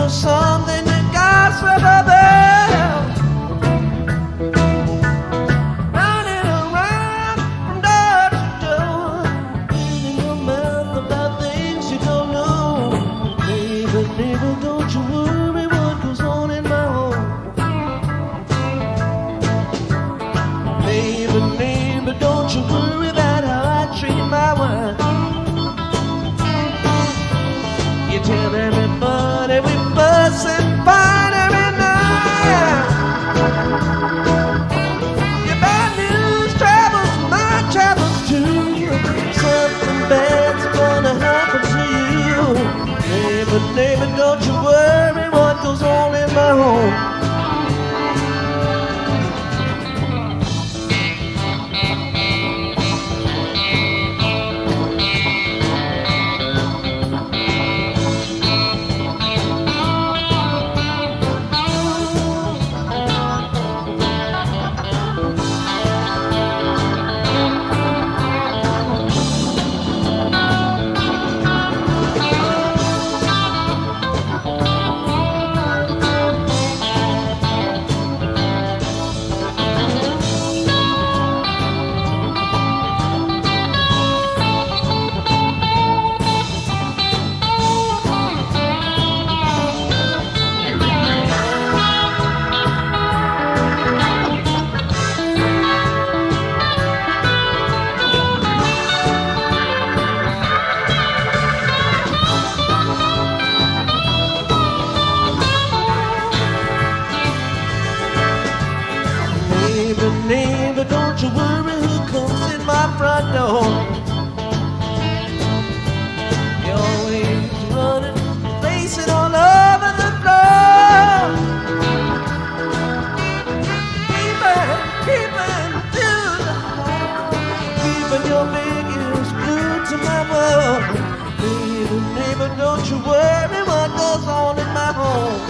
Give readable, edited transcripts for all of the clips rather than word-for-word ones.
for something that God's never there. Running around from door to door, reading your mouth about things you don't know. Neighbor, neighbor, don't you worry what goes on in my home. Neighbor, neighbor, don't you worry about how I treat my wife. You tell everybody we fuss and fight every night. Your bad news travels, my travels too. Something bad's gonna happen to you. Neighbor, neighbor, don't you worry what goes on in my home. Neighbor, don't you worry who comes in my front door. You're always running, racing all over the floor. Keeping to the heart, keeping your fingers glued to my world. Neighbor, neighbor, don't you worry what goes on in my home.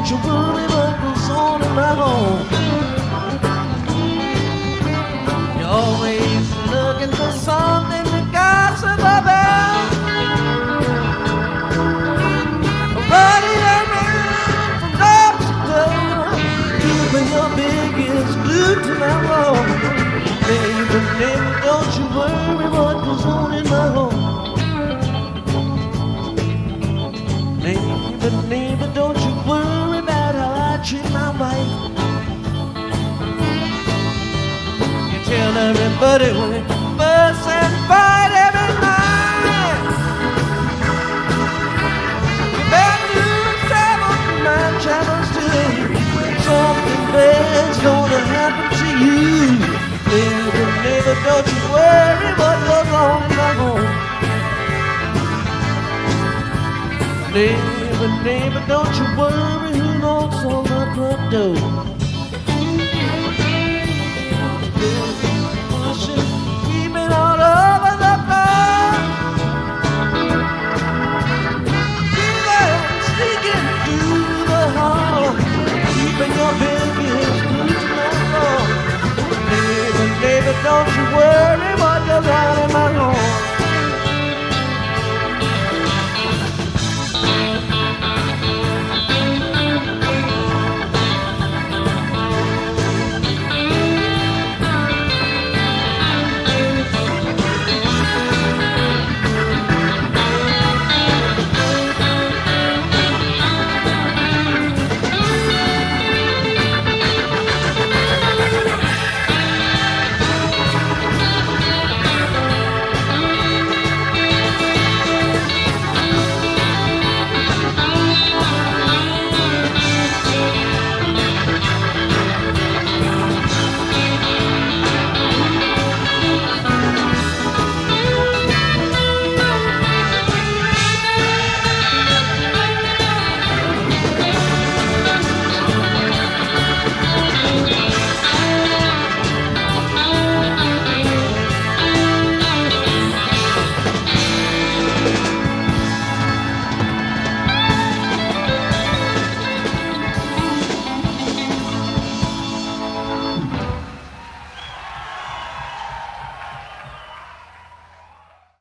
you worry what goes on in my home. You're always looking for something to gossip about. Running around from door to door, keeping your biggest glue to my wall. Baby, baby, don't you worry what goes on in my home. Baby, don't you worry about how I treat my wife. You tell everybody we fuss and fight every night. You better travel my travels too. Something bad's gonna happen to you. Baby, don't you worry what goes on in my home. Neighbor, don't you worry